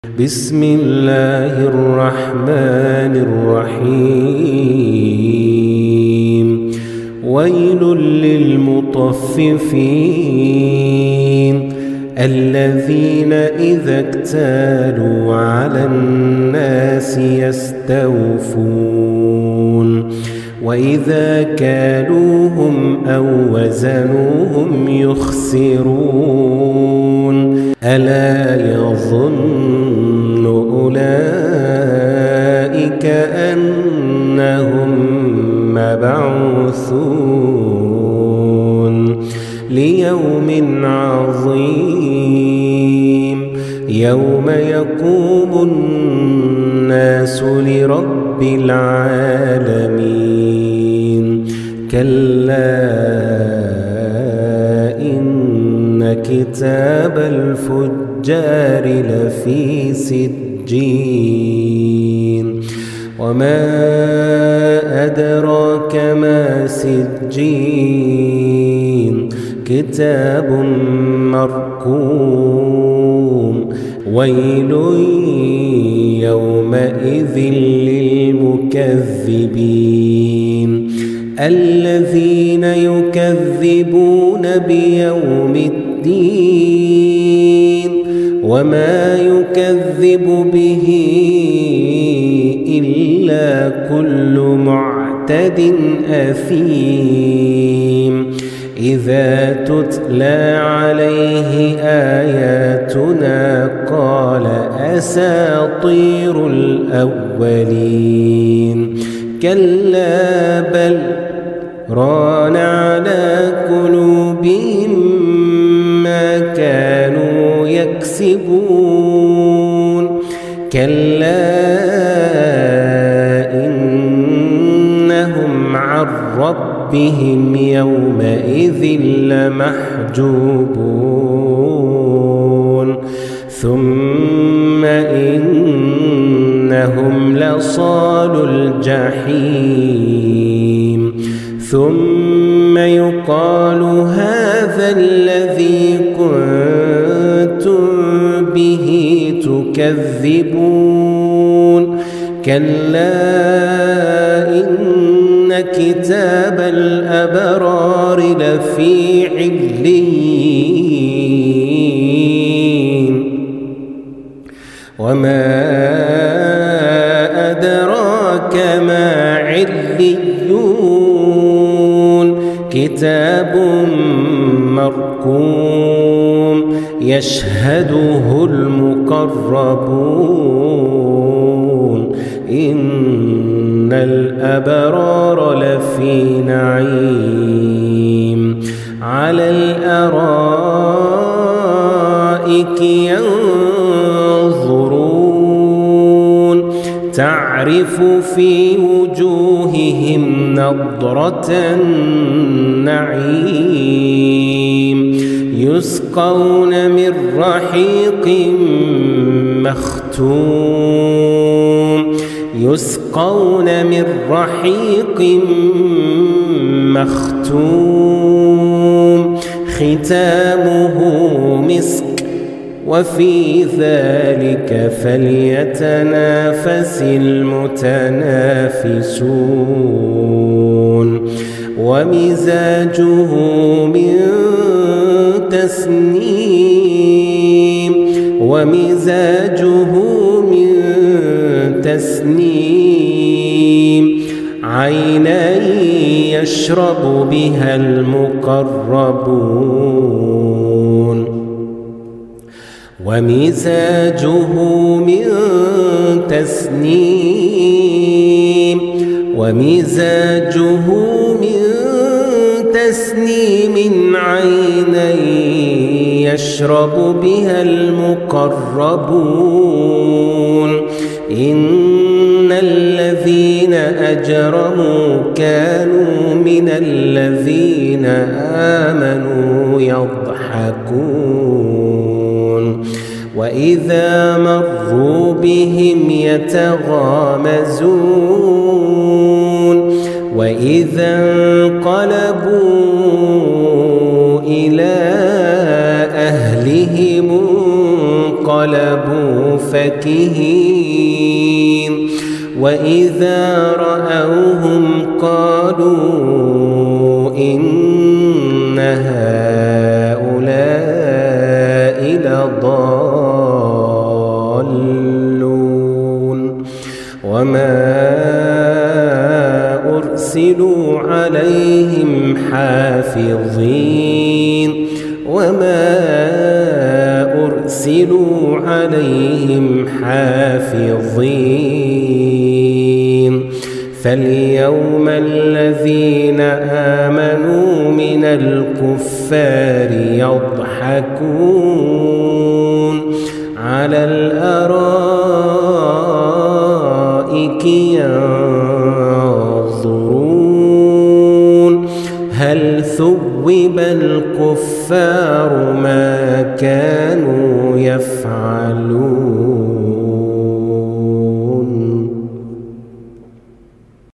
بسم الله الرحمن الرحيم. ويل للمطففين الذين إذا اكتالوا على الناس يستوفون وإذا كالوهم أو وزنوهم يخسرون. ألا يظن أولئك أنهم مبعوثون ليوم عظيم يوم يقوم الناس لرب العالمين. كلا إن كتاب الفجار لفي سجين وما أدراك ما سجين كتاب مرقوم. ويل يومئذ للمكذبين الذين يكذبون بيوم الدين وما يكذب به إلا كل معتد أثيم. إذا تتلى عليه آياتنا قال أساطير الأولين. كلا بل ران على قلوبهم ما كانوا يكسبون. كلا إنهم عن ربهم يومئذ لمحجوبون. ثم إنهم لصالو الجحيم. ثم يقال هذا الذي كنتم به تكذبون. كلا إن كتاب الأبرار لفي عليين وما أدراك ما عليون كتاب مرقوم يشهده المقربون. إن الأبرار لفي نعيم على الأرائك ينظرون تعرف في وجوههم نضرة النعيم يسقون من رحيق مختوم يسقون من رحيق مختوم ختامه مسك وفي ذلك فليتنافس المتنافسون. ومزاجه من تسنيم ومزاجه من تسنيم عينا يشرب بها المقربون. ومزاجه من تسنيم ومزاجه من تسنيم عينا يشرب بها المقربون. إن الذين أجرموا كانوا من الذين آمنوا يضحكون وإذا مروا بهم يتغامزون وإذا انقلبوا إلى أهلهم انقلبوا فكهين وإذا رأوهم قالوا إن هؤلاء لضالون وما أرسلوا عليهم حافظين فاليوم الذين آمنوا من الكفار يضحكون على الأرائك ينظرون هل ثوب الكفار ما كانوا